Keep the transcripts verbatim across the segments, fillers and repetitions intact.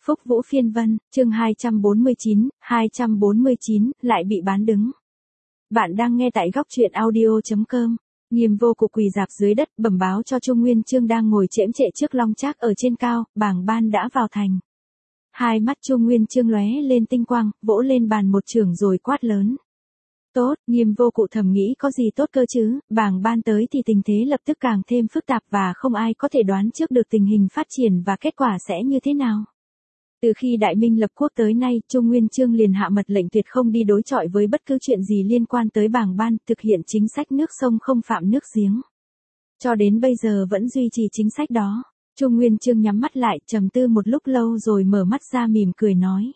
Phúc Vũ Phiên Vân, chương hai trăm bốn mươi chín, hai trăm bốn mươi chín, lại bị bán đứng. Bạn đang nghe tại góc truyện audio chấm com. Nghiêm Vô Cụ quỳ dạp dưới đất, bẩm báo cho Trung Nguyên Chương đang ngồi chễm chệ trước long trác ở trên cao, bảng ban đã vào thành. Hai mắt Trung Nguyên Chương lóe lên tinh quang, vỗ lên bàn một chưởng rồi quát lớn. Tốt, Nghiêm Vô Cụ thầm nghĩ có gì tốt cơ chứ, bảng ban tới thì tình thế lập tức càng thêm phức tạp và không ai có thể đoán trước được tình hình phát triển và kết quả sẽ như thế nào. Từ khi Đại Minh lập quốc tới nay, Trung Nguyên Chương liền hạ mật lệnh tuyệt không đi đối chọi với bất cứ chuyện gì liên quan tới bảng ban, thực hiện chính sách nước sông không phạm nước giếng. Cho đến bây giờ vẫn duy trì chính sách đó. Trung Nguyên Chương nhắm mắt lại, trầm tư một lúc lâu rồi mở mắt ra mỉm cười nói.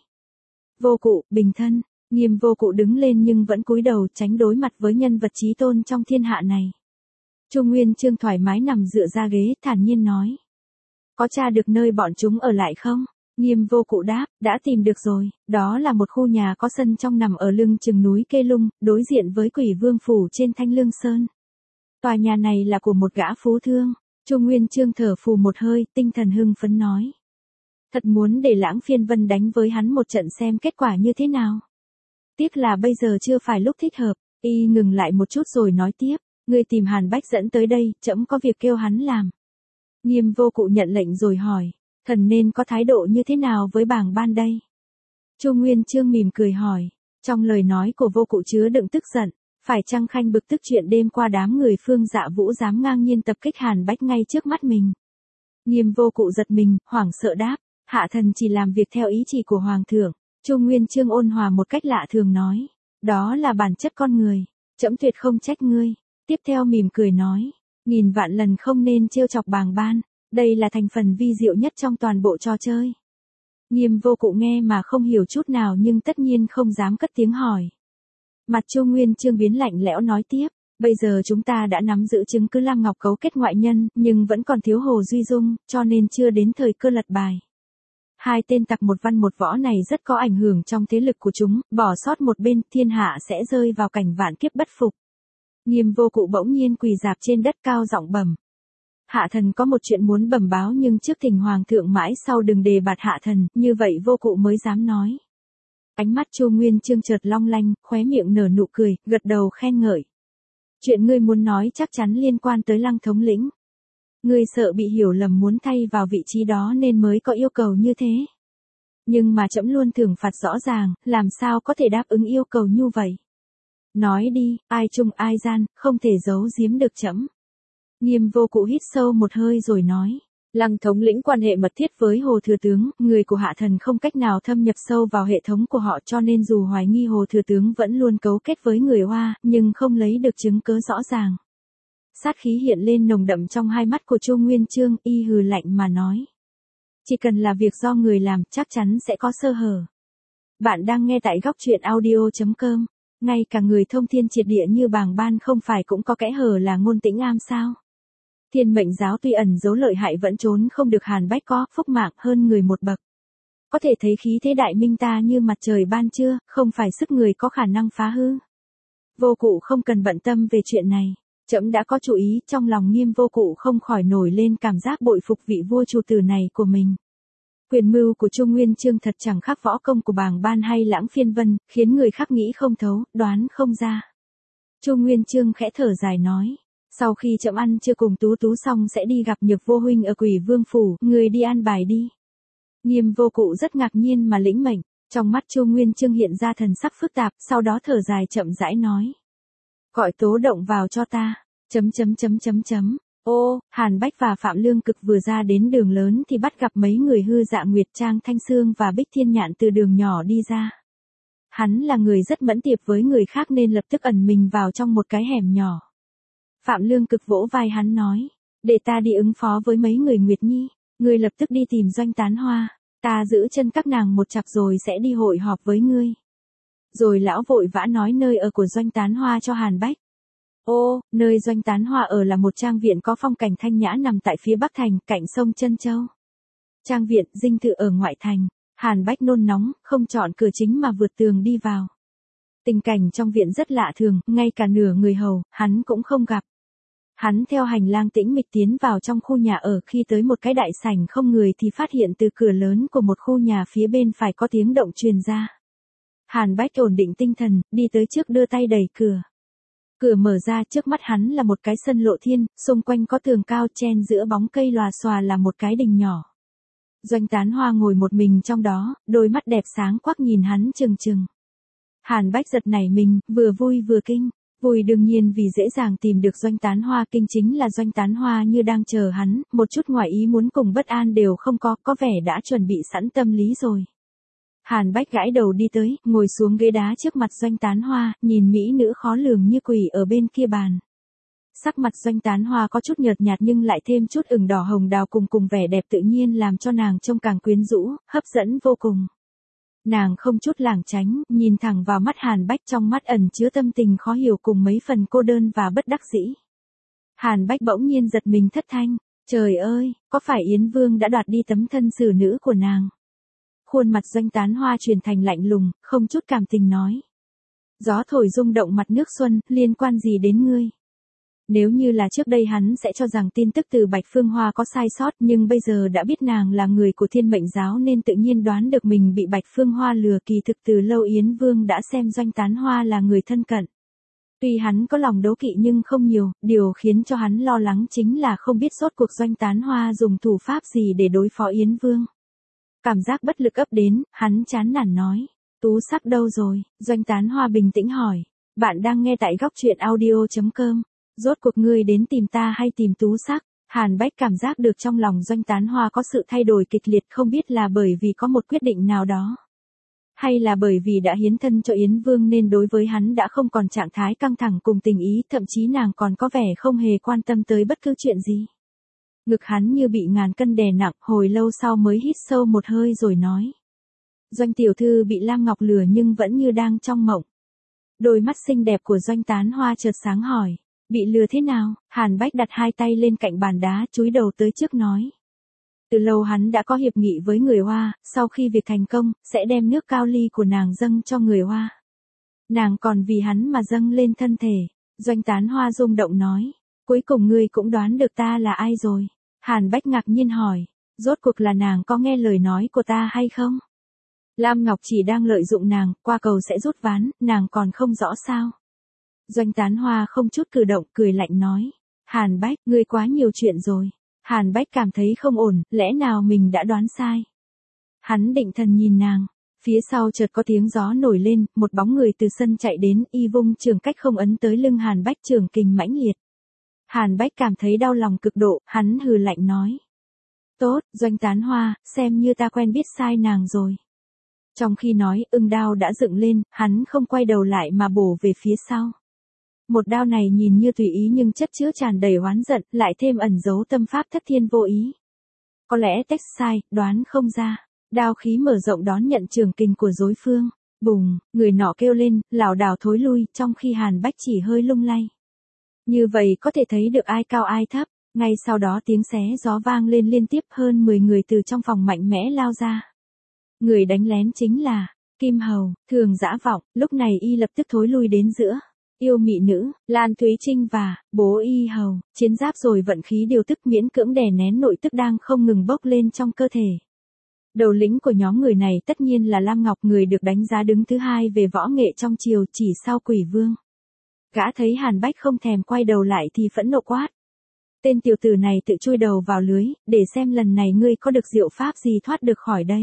Vô Cụ, bình thân. Nghiêm Vô Cụ đứng lên nhưng vẫn cúi đầu tránh đối mặt với nhân vật chí tôn trong thiên hạ này. Trung Nguyên Chương thoải mái nằm dựa ra ghế, thản nhiên nói. Có tra được nơi bọn chúng ở lại không? Nghiêm Vô Cụ đáp, đã tìm được rồi, đó là một khu nhà có sân trong nằm ở lưng chừng núi Kê Lung, đối diện với Quỷ Vương Phủ trên Thanh Lương Sơn. Tòa nhà này là của một gã phú thương. Trung Nguyên Chương thở phù một hơi, tinh thần hưng phấn nói. Thật muốn để Lãng Phiên Vân đánh với hắn một trận xem kết quả như thế nào. Tiếc là bây giờ chưa phải lúc thích hợp. Y ngừng lại một chút rồi nói tiếp, ngươi tìm Hàn Bách dẫn tới đây, trẫm có việc kêu hắn làm. Nghiêm Vô Cụ nhận lệnh rồi hỏi. Thần nên có thái độ như thế nào với bảng ban đây? Trung Nguyên Chương mỉm cười hỏi. Trong lời nói của Vô Cụ chứa đựng tức giận. Phải chăng khanh bực tức chuyện đêm qua đám người Phương Dạ Vũ dám ngang nhiên tập kích Hàn Bách ngay trước mắt mình? Nghiêm Vô Cụ giật mình, hoảng sợ đáp. Hạ thần chỉ làm việc theo ý chỉ của Hoàng thượng. Trung Nguyên Chương ôn hòa một cách lạ thường nói. Đó là bản chất con người. Trẫm tuyệt không trách ngươi. Tiếp theo mỉm cười nói. Nghìn vạn lần không nên trêu chọc bàng ban. Đây là thành phần vi diệu nhất trong toàn bộ trò chơi. Nghiêm Vô Cụ nghe mà không hiểu chút nào nhưng tất nhiên không dám cất tiếng hỏi. Mặt Trung Nguyên Chương biến lạnh lẽo nói tiếp. Bây giờ chúng ta đã nắm giữ chứng cứ Lam Ngọc cấu kết ngoại nhân, nhưng vẫn còn thiếu Hồ Duy Dung, cho nên chưa đến thời cơ lật bài. Hai tên tặc một văn một võ này rất có ảnh hưởng trong thế lực của chúng, bỏ sót một bên, thiên hạ sẽ rơi vào cảnh vạn kiếp bất phục. Nghiêm Vô Cụ bỗng nhiên quỳ dạp trên đất cao giọng bẩm. Hạ thần có một chuyện muốn bẩm báo nhưng trước thỉnh Hoàng thượng mãi sau đừng đề bạt hạ thần, như vậy Vô Cụ mới dám nói. Ánh mắt Chu Nguyên Chương chợt long lanh, khóe miệng nở nụ cười, gật đầu khen ngợi. Chuyện ngươi muốn nói chắc chắn liên quan tới Lăng thống lĩnh. Ngươi sợ bị hiểu lầm muốn thay vào vị trí đó nên mới có yêu cầu như thế. Nhưng mà trẫm luôn thưởng phạt rõ ràng, làm sao có thể đáp ứng yêu cầu như vậy. Nói đi, ai trung ai gian, không thể giấu giếm được trẫm. Nghiêm Vô Cụ hít sâu một hơi rồi nói. Lăng thống lĩnh quan hệ mật thiết với Hồ Thừa Tướng, người của hạ thần không cách nào thâm nhập sâu vào hệ thống của họ cho nên dù hoài nghi Hồ Thừa Tướng vẫn luôn cấu kết với người Hoa, nhưng không lấy được chứng cứ rõ ràng. Sát khí hiện lên nồng đậm trong hai mắt của Trung Nguyên Chương, y hừ lạnh mà nói. Chỉ cần là việc do người làm, chắc chắn sẽ có sơ hở. Bạn đang nghe tại góc truyện audio chấm com. Ngay cả người thông thiên triệt địa như bàng ban không phải cũng có kẽ hở là ngôn tĩnh am sao? Thiên mệnh giáo tuy ẩn giấu lợi hại vẫn trốn không được Hàn Bách có phúc mạng hơn người một bậc. Có thể thấy khí thế Đại Minh ta như mặt trời ban trưa, không phải sức người có khả năng phá hư. Vô Cụ không cần bận tâm về chuyện này. Trẫm đã có chủ ý, trong lòng Nghiêm Vô Cụ không khỏi nổi lên cảm giác bội phục vị vua chủ tử này của mình. Quyền mưu của Trung Nguyên Chương thật chẳng khác võ công của bàng ban hay Lãng Phiên Vân, khiến người khác nghĩ không thấu, đoán không ra. Trung Nguyên Chương khẽ thở dài nói. Sau khi trẫm ăn chưa cùng Tú Tú xong sẽ đi gặp Nhược Vô huynh ở Quỷ Vương Phủ, người đi an bài đi. Nghiêm Vô Cụ rất ngạc nhiên mà lĩnh mệnh, trong mắt Trung Nguyên Chương hiện ra thần sắc phức tạp, sau đó thở dài chậm rãi nói. Gọi Tố Động vào cho ta, chấm chấm chấm chấm chấm. Ô, Hàn Bách và Phạm Lương Cực vừa ra đến đường lớn thì bắt gặp mấy người hư dạ Nguyệt Trang Thanh Sương và Bích Thiên Nhạn từ đường nhỏ đi ra. Hắn là người rất mẫn tiệp với người khác nên lập tức ẩn mình vào trong một cái hẻm nhỏ. Phạm Lương Cực vỗ vai hắn nói, để ta đi ứng phó với mấy người Nguyệt Nhi, ngươi lập tức đi tìm Doanh Tán Hoa, ta giữ chân các nàng một chặp rồi sẽ đi hội họp với ngươi. Rồi lão vội vã nói nơi ở của Doanh Tán Hoa cho Hàn Bách. Ô, nơi Doanh Tán Hoa ở là một trang viện có phong cảnh thanh nhã nằm tại phía bắc thành, cạnh sông Trân Châu. Trang viện dinh thự ở ngoại thành, Hàn Bách nôn nóng, không chọn cửa chính mà vượt tường đi vào. Tình cảnh trong viện rất lạ thường, ngay cả nửa người hầu, hắn cũng không gặp. Hắn theo hành lang tĩnh mịch tiến vào trong khu nhà ở, khi tới một cái đại sảnh không người thì phát hiện từ cửa lớn của một khu nhà phía bên phải có tiếng động truyền ra. Hàn Bách ổn định tinh thần, đi tới trước đưa tay đẩy cửa. Cửa mở ra, trước mắt hắn là một cái sân lộ thiên, xung quanh có tường cao, chen giữa bóng cây lòa xòa là một cái đình nhỏ. Doanh Tán Hoa ngồi một mình trong đó, đôi mắt đẹp sáng quắc nhìn hắn trừng trừng. Hàn Bách giật nảy mình, vừa vui vừa kinh. Vui đương nhiên vì dễ dàng tìm được Doanh Tán Hoa, kinh chính là Doanh Tán Hoa như đang chờ hắn, một chút ngoài ý muốn cùng bất an đều không có, có vẻ đã chuẩn bị sẵn tâm lý rồi. Hàn Bách gãi đầu đi tới, ngồi xuống ghế đá trước mặt Doanh Tán Hoa, nhìn mỹ nữ khó lường như quỷ ở bên kia bàn. Sắc mặt Doanh Tán Hoa có chút nhợt nhạt nhưng lại thêm chút ửng đỏ hồng đào cùng cùng vẻ đẹp tự nhiên làm cho nàng trông càng quyến rũ, hấp dẫn vô cùng. Nàng không chút lảng tránh, nhìn thẳng vào mắt Hàn Bách, trong mắt ẩn chứa tâm tình khó hiểu cùng mấy phần cô đơn và bất đắc dĩ. Hàn Bách bỗng nhiên giật mình thất thanh, trời ơi, có phải Yến Vương đã đoạt đi tấm thân xử nữ của nàng? Khuôn mặt Doanh Tán Hoa chuyển thành lạnh lùng, không chút cảm tình nói. Gió thổi rung động mặt nước xuân, liên quan gì đến ngươi? Nếu như là trước đây hắn sẽ cho rằng tin tức từ Bạch Phương Hoa có sai sót, nhưng bây giờ đã biết nàng là người của Thiên Mệnh Giáo nên tự nhiên đoán được mình bị Bạch Phương Hoa lừa. Kỳ thực từ lâu Yến Vương đã xem Doanh Tán Hoa là người thân cận. Tuy hắn có lòng đố kỵ nhưng không nhiều, điều khiến cho hắn lo lắng chính là không biết rốt cuộc Doanh Tán Hoa dùng thủ pháp gì để đối phó Yến Vương. Cảm giác bất lực ấp đến, hắn chán nản nói. Tú Sắc đâu rồi? Doanh Tán Hoa bình tĩnh hỏi. Bạn đang nghe tại góc truyện audio chấm com. Rốt cuộc ngươi đến tìm ta hay tìm Tú Sắc? Hàn Bách cảm giác được trong lòng Doanh Tán Hoa có sự thay đổi kịch liệt, không biết là bởi vì có một quyết định nào đó. Hay là bởi vì đã hiến thân cho Yến Vương nên đối với hắn đã không còn trạng thái căng thẳng cùng tình ý, thậm chí nàng còn có vẻ không hề quan tâm tới bất cứ chuyện gì. Ngực hắn như bị ngàn cân đè nặng, hồi lâu sau mới hít sâu một hơi rồi nói. Doanh tiểu thư bị Lam Ngọc lừa nhưng vẫn như đang trong mộng. Đôi mắt xinh đẹp của Doanh Tán Hoa chợt sáng hỏi. Bị lừa thế nào? Hàn Bách đặt hai tay lên cạnh bàn đá, chúi đầu tới trước nói. Từ lâu hắn đã có hiệp nghị với người Hoa, sau khi việc thành công, sẽ đem nước cao ly của nàng dâng cho người Hoa. Nàng còn vì hắn mà dâng lên thân thể. Doanh Tán Hoa rung động nói. Cuối cùng ngươi cũng đoán được ta là ai rồi. Hàn Bách ngạc nhiên hỏi. Rốt cuộc là nàng có nghe lời nói của ta hay không? Lam Ngọc chỉ đang lợi dụng nàng, qua cầu sẽ rút ván, nàng còn không rõ sao? Doanh Tán Hoa không chút cử động, cười lạnh nói. Hàn Bách, ngươi quá nhiều chuyện rồi. Hàn Bách cảm thấy không ổn, lẽ nào mình đã đoán sai? Hắn định thần nhìn nàng. Phía sau chợt có tiếng gió nổi lên, một bóng người từ sân chạy đến, y vung trường cách không ấn tới lưng Hàn Bách, trường kình mãnh liệt. Hàn Bách cảm thấy đau lòng cực độ, hắn hừ lạnh nói. Tốt, Doanh Tán Hoa, xem như ta quen biết sai nàng rồi. Trong khi nói, ưng đao đã dựng lên, hắn không quay đầu lại mà bổ về phía sau. Một đao này nhìn như tùy ý nhưng chất chứa tràn đầy oán giận, lại thêm ẩn dấu tâm pháp thất thiên vô ý. Có lẽ text sai, đoán không ra. Đao khí mở rộng đón nhận trường kình của đối phương. Bùng, người nọ kêu lên, lảo đảo thối lui, trong khi Hàn Bách chỉ hơi lung lay. Như vậy có thể thấy được ai cao ai thấp. Ngay sau đó tiếng xé gió vang lên liên tiếp, hơn mười người từ trong phòng mạnh mẽ lao ra. Người đánh lén chính là Kim Hầu, Thường Dã Vọng, lúc này y lập tức thối lui đến giữa. Yêu mị nữ, Lan Thúy Trinh và bố y Hầu, chiến giáp rồi vận khí điều tức miễn cưỡng đè nén nội tức đang không ngừng bốc lên trong cơ thể. Đầu lĩnh của nhóm người này tất nhiên là Lam Ngọc, người được đánh giá đứng thứ hai về võ nghệ trong triều, chỉ sau Quỷ Vương. Gã thấy Hàn Bách không thèm quay đầu lại thì phẫn nộ quát. Tên tiểu tử này tự chui đầu vào lưới, để xem lần này ngươi có được diệu pháp gì thoát được khỏi đây.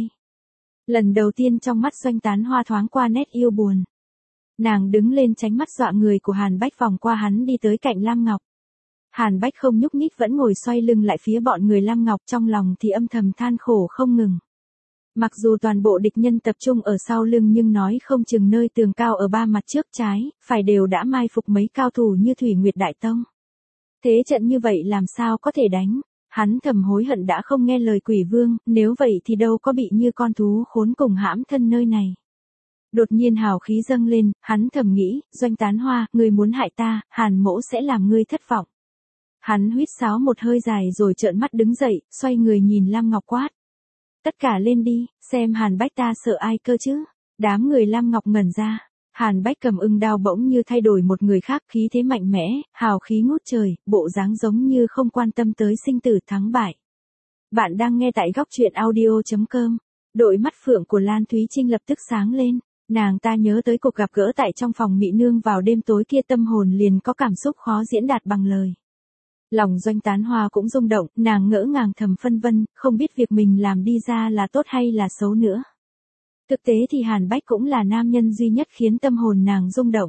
Lần đầu tiên trong mắt Doanh Tán Hoa thoáng qua nét yêu buồn. Nàng đứng lên tránh mắt dọa người của Hàn Bách, vòng qua hắn đi tới cạnh Lam Ngọc. Hàn Bách không nhúc nhích, vẫn ngồi xoay lưng lại phía bọn người Lam Ngọc, trong lòng thì âm thầm than khổ không ngừng. Mặc dù toàn bộ địch nhân tập trung ở sau lưng nhưng nói không chừng nơi tường cao ở ba mặt trước trái, phải đều đã mai phục mấy cao thủ như Thủy Nguyệt Đại Tông. Thế trận như vậy làm sao có thể đánh? Hắn thầm hối hận đã không nghe lời Quỷ Vương, nếu vậy thì đâu có bị như con thú khốn cùng hãm thân nơi này. Đột nhiên hào khí dâng lên, hắn thầm nghĩ, Doanh Tán Hoa, ngươi muốn hại ta, Hàn mỗ sẽ làm ngươi thất vọng. Hắn huýt sáo một hơi dài rồi trợn mắt đứng dậy, xoay người nhìn Lam Ngọc quát. Tất cả lên đi, xem Hàn Bách ta sợ ai cơ chứ? Đám người Lam Ngọc ngẩn ra. Hàn Bách cầm ưng đao bỗng như thay đổi một người khác, khí thế mạnh mẽ, hào khí ngút trời, bộ dáng giống như không quan tâm tới sinh tử thắng bại. Bạn đang nghe tại góc truyện audio chấm com. Đôi mắt phượng của Lan Thúy Trinh lập tức sáng lên, nàng ta nhớ tới cuộc gặp gỡ tại trong phòng Mị Nương vào đêm tối kia, tâm hồn liền có cảm xúc khó diễn đạt bằng lời. Lòng Doanh Tán Hoa cũng rung động, nàng ngỡ ngàng thầm phân vân, không biết việc mình làm đi ra là tốt hay là xấu nữa. Thực tế thì Hàn Bách cũng là nam nhân duy nhất khiến tâm hồn nàng rung động.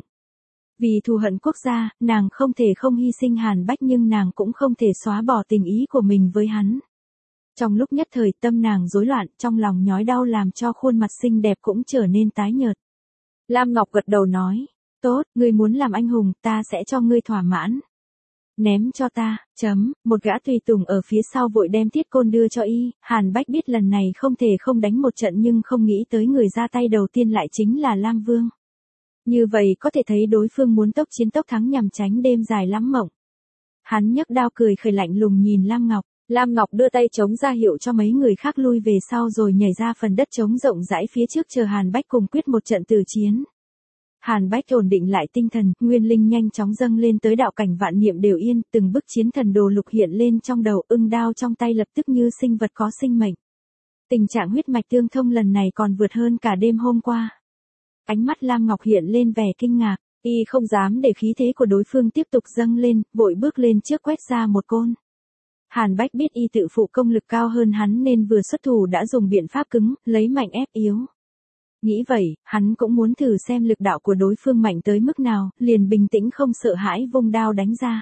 Vì thù hận quốc gia, nàng không thể không hy sinh Hàn Bách, nhưng nàng cũng không thể xóa bỏ tình ý của mình với hắn. Trong lúc nhất thời tâm nàng rối loạn, trong lòng nhói đau làm cho khuôn mặt xinh đẹp cũng trở nên tái nhợt. Lam Ngọc gật đầu nói, tốt, ngươi muốn làm anh hùng, ta sẽ cho ngươi thỏa mãn. Ném cho ta, chấm, một gã tùy tùng ở phía sau vội đem thiết côn đưa cho y. Hàn Bách biết lần này không thể không đánh một trận, nhưng không nghĩ tới người ra tay đầu tiên lại chính là Lam Vương. Như vậy có thể thấy đối phương muốn tốc chiến tốc thắng nhằm tránh đêm dài lắm mộng. Hắn nhấc đao cười khởi lạnh lùng nhìn Lam Ngọc. Lam Ngọc đưa tay chống ra hiệu cho mấy người khác lui về sau rồi nhảy ra phần đất trống rộng rãi phía trước chờ Hàn Bách cùng quyết một trận tử chiến. Hàn Bách ổn định lại tinh thần, nguyên linh nhanh chóng dâng lên tới đạo cảnh vạn niệm đều yên, từng bức chiến thần đồ lục hiện lên trong đầu, ưng đao trong tay lập tức như sinh vật có sinh mệnh. Tình trạng huyết mạch tương thông lần này còn vượt hơn cả đêm hôm qua. Ánh mắt Lam Ngọc hiện lên vẻ kinh ngạc, y không dám để khí thế của đối phương tiếp tục dâng lên, vội bước lên trước quét ra một côn. Hàn Bách biết y tự phụ công lực cao hơn hắn nên vừa xuất thủ đã dùng biện pháp cứng, lấy mạnh ép yếu. Nghĩ vậy, hắn cũng muốn thử xem lực đạo của đối phương mạnh tới mức nào, liền bình tĩnh không sợ hãi vung đao đánh ra.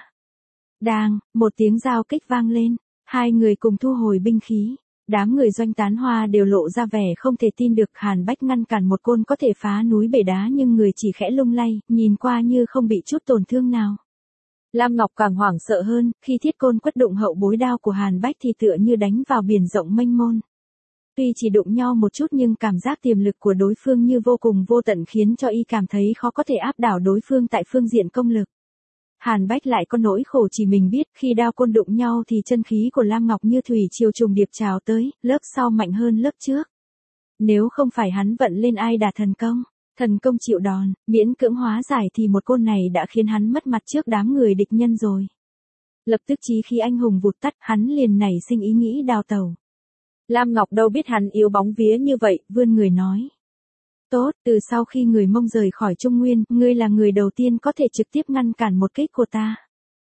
Đang, một tiếng giao kích vang lên, hai người cùng thu hồi binh khí. Đám người Doanh Tán Hoa đều lộ ra vẻ không thể tin được. Hàn Bách ngăn cản một côn có thể phá núi bể đá, nhưng người chỉ khẽ lung lay, nhìn qua như không bị chút tổn thương nào. Lam Ngọc càng hoảng sợ hơn, khi thiết côn quất đụng hậu bối đao của Hàn Bách thì tựa như đánh vào biển rộng mênh mông. Tuy chỉ đụng nhau một chút nhưng cảm giác tiềm lực của đối phương như vô cùng vô tận khiến cho y cảm thấy khó có thể áp đảo đối phương tại phương diện công lực. Hàn Bách lại có nỗi khổ chỉ mình biết, khi đao côn đụng nhau thì chân khí của Lam Ngọc như thủy triều trùng điệp trào tới, lớp sau mạnh hơn lớp trước. Nếu không phải hắn vận lên ai đà thần công, thần công chịu đòn, miễn cưỡng hóa giải thì một côn này đã khiến hắn mất mặt trước đám người địch nhân rồi. Lập tức chí khí anh hùng vụt tắt, hắn liền nảy sinh ý nghĩ đào tẩu. Lam Ngọc đâu biết hắn yếu bóng vía như vậy, vươn người nói. Tốt, từ sau khi người Mông rời khỏi Trung Nguyên, ngươi là người đầu tiên có thể trực tiếp ngăn cản một kích của ta.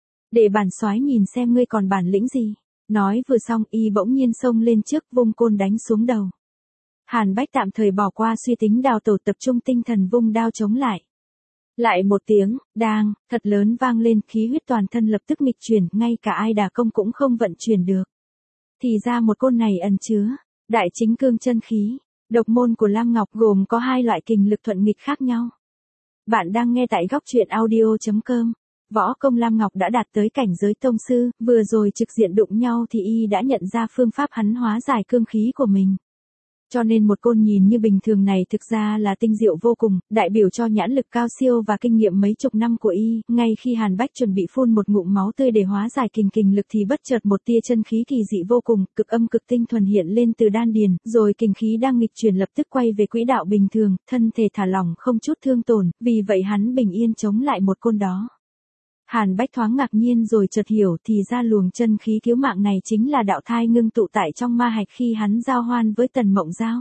Để bản soái nhìn xem ngươi còn bản lĩnh gì. Nói vừa xong y bỗng nhiên xông lên trước vung côn đánh xuống đầu. Hàn Bách tạm thời bỏ qua suy tính đào tẩu, tập trung tinh thần vung đao chống lại. Lại một tiếng, đang, thật lớn vang lên, khí huyết toàn thân lập tức nghịch chuyển, ngay cả ai đà công cũng không vận chuyển được. Thì ra một côn này ẩn chứa đại chính cương chân khí. Độc môn của Lam Ngọc gồm có hai loại kình lực thuận nghịch khác nhau. Bạn đang nghe tại góc truyện audio chấm com. Võ công Lam Ngọc đã đạt tới cảnh giới tông sư, vừa rồi trực diện đụng nhau thì y đã nhận ra phương pháp hắn hóa giải cương khí của mình. Cho nên một côn nhìn như bình thường này thực ra là tinh diệu vô cùng, đại biểu cho nhãn lực cao siêu và kinh nghiệm mấy chục năm của y. Ngay khi Hàn Bách chuẩn bị phun một ngụm máu tươi để hóa giải kình kình lực thì bất chợt một tia chân khí kỳ dị vô cùng, cực âm cực tinh thuần hiện lên từ đan điền, rồi kình khí đang nghịch chuyển lập tức quay về quỹ đạo bình thường, thân thể thả lỏng không chút thương tổn, vì vậy hắn bình yên chống lại một côn đó. Hàn Bách thoáng ngạc nhiên rồi chợt hiểu, thì ra luồng chân khí cứu mạng này chính là đạo thai ngưng tụ tại trong ma hạch khi hắn giao hoan với Tần Mộng Giao.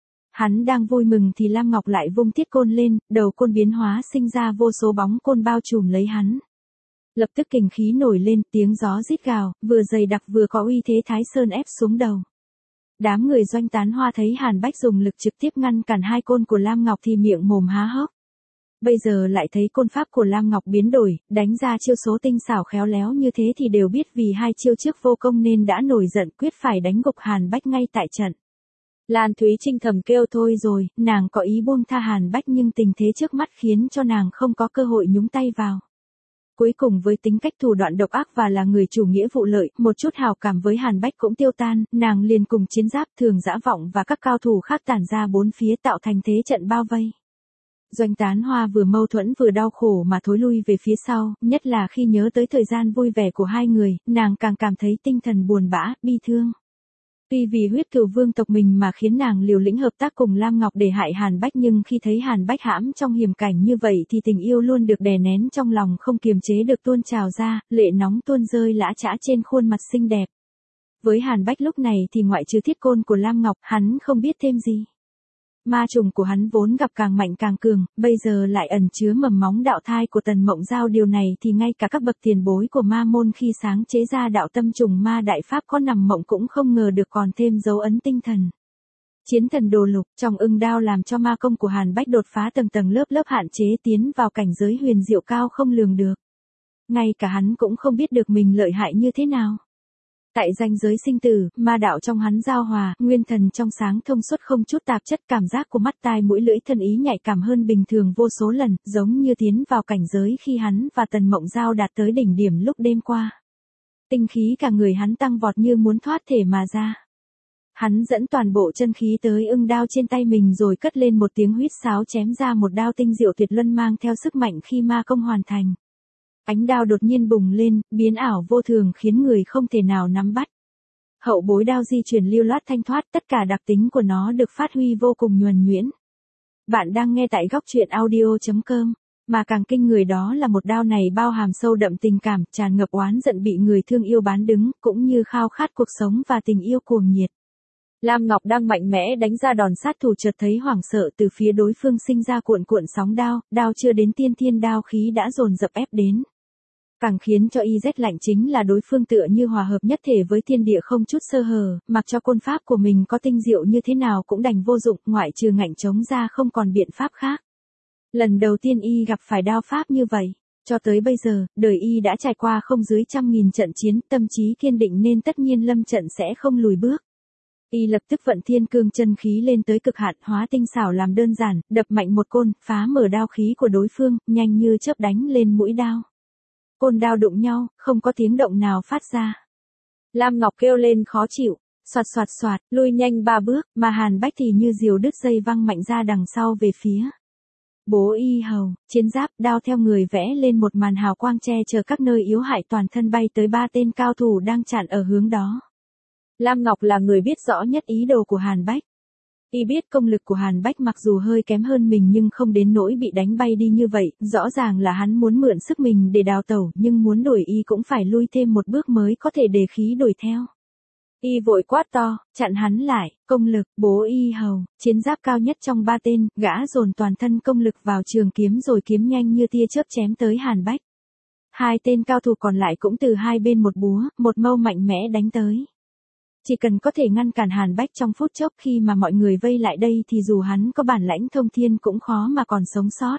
Hắn đang vui mừng thì Lam Ngọc lại vung thiết côn lên, đầu côn biến hóa sinh ra vô số bóng côn bao trùm lấy hắn. Lập tức kình khí nổi lên, tiếng gió rít gào, vừa dày đặc vừa có uy thế Thái Sơn ép xuống đầu. Đám người Doanh Tán Hoa thấy Hàn Bách dùng lực trực tiếp ngăn cản hai côn của Lam Ngọc thì miệng mồm há hốc. Bây giờ lại thấy côn pháp của Lam Ngọc biến đổi, đánh ra chiêu số tinh xảo khéo léo như thế thì đều biết vì hai chiêu trước vô công nên đã nổi giận quyết phải đánh gục Hàn Bách ngay tại trận. Lan Thúy Trinh thầm kêu thôi rồi, nàng có ý buông tha Hàn Bách nhưng tình thế trước mắt khiến cho nàng không có cơ hội nhúng tay vào. Cuối cùng với tính cách thủ đoạn độc ác và là người chủ nghĩa vụ lợi, một chút hào cảm với Hàn Bách cũng tiêu tan, nàng liền cùng Chiến Giáp, Thường Dã Vọng và các cao thủ khác tản ra bốn phía tạo thành thế trận bao vây. Doanh Tán Hoa vừa mâu thuẫn vừa đau khổ mà thối lui về phía sau, nhất là khi nhớ tới thời gian vui vẻ của hai người, nàng càng cảm thấy tinh thần buồn bã, bi thương. Tuy vì huyết cừu vương tộc mình mà khiến nàng liều lĩnh hợp tác cùng Lam Ngọc để hại Hàn Bách, nhưng khi thấy Hàn Bách hãm trong hiểm cảnh như vậy thì tình yêu luôn được đè nén trong lòng không kiềm chế được tuôn trào ra, lệ nóng tuôn rơi lã chã trên khuôn mặt xinh đẹp. Với Hàn Bách lúc này thì ngoại trừ thiết côn của Lam Ngọc, hắn không biết thêm gì. Ma trùng của hắn vốn gặp càng mạnh càng cường, bây giờ lại ẩn chứa mầm móng đạo thai của Tần Mộng Giao, điều này thì ngay cả các bậc tiền bối của ma môn khi sáng chế ra đạo tâm trùng ma đại pháp có nằm mộng cũng không ngờ được còn thêm dấu ấn tinh thần. Chiến thần đồ lục trong ưng đao làm cho ma công của Hàn Bách đột phá tầng tầng lớp lớp hạn chế, tiến vào cảnh giới huyền diệu cao không lường được. Ngay cả hắn cũng không biết được mình lợi hại như thế nào. Tại ranh giới sinh tử, ma đạo trong hắn giao hòa, nguyên thần trong sáng thông suốt không chút tạp chất, cảm giác của mắt tai mũi lưỡi thân ý nhạy cảm hơn bình thường vô số lần, giống như tiến vào cảnh giới khi hắn và Tần Mộng Giao đạt tới đỉnh điểm lúc đêm qua. Tinh khí cả người hắn tăng vọt như muốn thoát thể mà ra. Hắn dẫn toàn bộ chân khí tới ưng đao trên tay mình rồi cất lên một tiếng huýt sáo chém ra một đao tinh diệu tuyệt luân mang theo sức mạnh khi ma công hoàn thành. Ánh đao đột nhiên bùng lên, biến ảo vô thường khiến người không thể nào nắm bắt. Hậu bối đao di chuyển lưu loát thanh thoát, tất cả đặc tính của nó được phát huy vô cùng nhuần nhuyễn. Bạn đang nghe tại góc truyện audio chấm com, mà càng kinh người đó là một đao này bao hàm sâu đậm tình cảm, tràn ngập oán giận bị người thương yêu bán đứng, cũng như khao khát cuộc sống và tình yêu cuồng nhiệt. Lam Ngọc đang mạnh mẽ đánh ra đòn sát thủ, chợt thấy hoảng sợ từ phía đối phương sinh ra cuộn cuộn sóng đao, đao chưa đến tiên thiên đao khí đã dồn dập ép đến. Càng khiến cho y rét lạnh chính là đối phương tựa như hòa hợp nhất thể với thiên địa không chút sơ hở, mặc cho côn pháp của mình có tinh diệu như thế nào cũng đành vô dụng, ngoại trừ ngạnh chống ra không còn biện pháp khác. Lần đầu tiên y gặp phải đao pháp như vậy, cho tới bây giờ, đời y đã trải qua không dưới trăm nghìn trận chiến, tâm trí kiên định nên tất nhiên lâm trận sẽ không lùi bước. Y lập tức vận thiên cương chân khí lên tới cực hạn, hóa tinh xảo làm đơn giản, đập mạnh một côn, phá mở đao khí của đối phương, nhanh như chớp đánh lên mũi đao. Côn đao đụng nhau, không có tiếng động nào phát ra. Lam Ngọc kêu lên khó chịu, xoạt xoạt xoạt, lui nhanh ba bước, mà Hàn Bách thì như diều đứt dây văng mạnh ra đằng sau về phía. Bố y hầu, chiến giáp, đao theo người vẽ lên một màn hào quang che chở các nơi yếu hại, toàn thân bay tới ba tên cao thủ đang chặn ở hướng đó. Lam Ngọc là người biết rõ nhất ý đồ của Hàn Bách. Y biết công lực của Hàn Bách mặc dù hơi kém hơn mình nhưng không đến nỗi bị đánh bay đi như vậy, rõ ràng là hắn muốn mượn sức mình để đào tẩu, nhưng muốn đuổi y cũng phải lui thêm một bước mới có thể đề khí đuổi theo. Y vội quát to, chặn hắn lại, công lực, bố y hầu, chiến giáp cao nhất trong ba tên, gã dồn toàn thân công lực vào trường kiếm rồi kiếm nhanh như tia chớp chém tới Hàn Bách. Hai tên cao thủ còn lại cũng từ hai bên một búa, một mâu mạnh mẽ đánh tới. Chỉ cần có thể ngăn cản Hàn Bách trong phút chốc khi mà mọi người vây lại đây thì dù hắn có bản lãnh thông thiên cũng khó mà còn sống sót.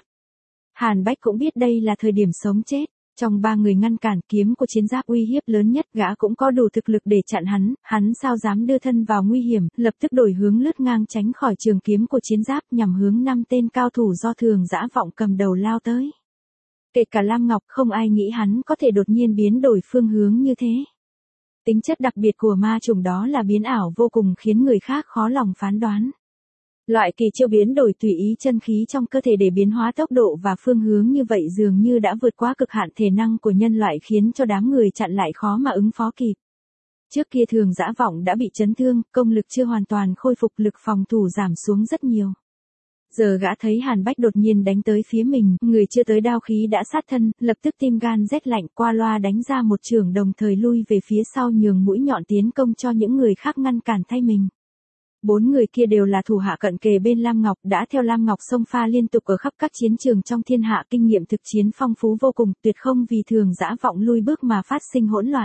Hàn Bách cũng biết đây là thời điểm sống chết. Trong ba người ngăn cản, kiếm của chiến giáp uy hiếp lớn nhất, gã cũng có đủ thực lực để chặn hắn, hắn sao dám đưa thân vào nguy hiểm, lập tức đổi hướng lướt ngang tránh khỏi trường kiếm của chiến giáp nhằm hướng năm tên cao thủ do Thường Dã Vọng cầm đầu lao tới. Kể cả Lam Ngọc không ai nghĩ hắn có thể đột nhiên biến đổi phương hướng như thế. Tính chất đặc biệt của ma trùng đó là biến ảo vô cùng khiến người khác khó lòng phán đoán. Loại kỳ chiêu biến đổi tùy ý chân khí trong cơ thể để biến hóa tốc độ và phương hướng như vậy dường như đã vượt quá cực hạn thể năng của nhân loại, khiến cho đám người chặn lại khó mà ứng phó kịp. Trước kia Thường Dã Vọng đã bị chấn thương, công lực chưa hoàn toàn khôi phục, lực phòng thủ giảm xuống rất nhiều. Giờ gã thấy Hàn Bách đột nhiên đánh tới phía mình, người chưa tới đao khí đã sát thân, lập tức tim gan rét lạnh, qua loa đánh ra một chưởng đồng thời lui về phía sau nhường mũi nhọn tiến công cho những người khác ngăn cản thay mình. Bốn người kia đều là thủ hạ cận kề bên Lam Ngọc, đã theo Lam Ngọc xông pha liên tục ở khắp các chiến trường trong thiên hạ, kinh nghiệm thực chiến phong phú vô cùng, tuyệt không vì Thường Dã Vọng lui bước mà phát sinh hỗn loạn.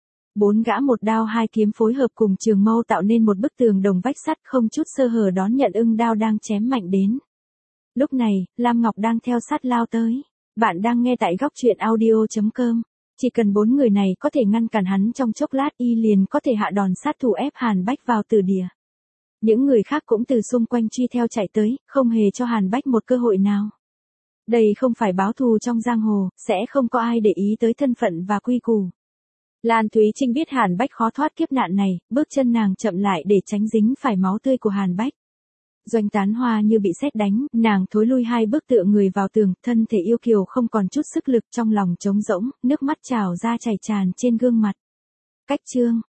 Bốn gã một đao hai kiếm phối hợp cùng trường mâu tạo nên một bức tường đồng vách sắt không chút sơ hở đón nhận ưng đao đang chém mạnh đến. Lúc này, Lam Ngọc đang theo sát lao tới. Bạn đang nghe tại góc truyện audio chấm com. Chỉ cần bốn người này có thể ngăn cản hắn trong chốc lát, y liền có thể hạ đòn sát thủ ép Hàn Bách vào tử địa. Những người khác cũng từ xung quanh truy theo chạy tới, không hề cho Hàn Bách một cơ hội nào. Đây không phải báo thù trong giang hồ, sẽ không có ai để ý tới thân phận và quy củ. Lan Thúy Trinh biết Hàn Bách khó thoát kiếp nạn này, bước chân nàng chậm lại để tránh dính phải máu tươi của Hàn Bách. Doanh Tán Hoa như bị sét đánh, nàng thối lui hai bước tựa người vào tường, thân thể yêu kiều không còn chút sức lực, trong lòng trống rỗng, nước mắt trào ra chảy tràn trên gương mặt. Cách chương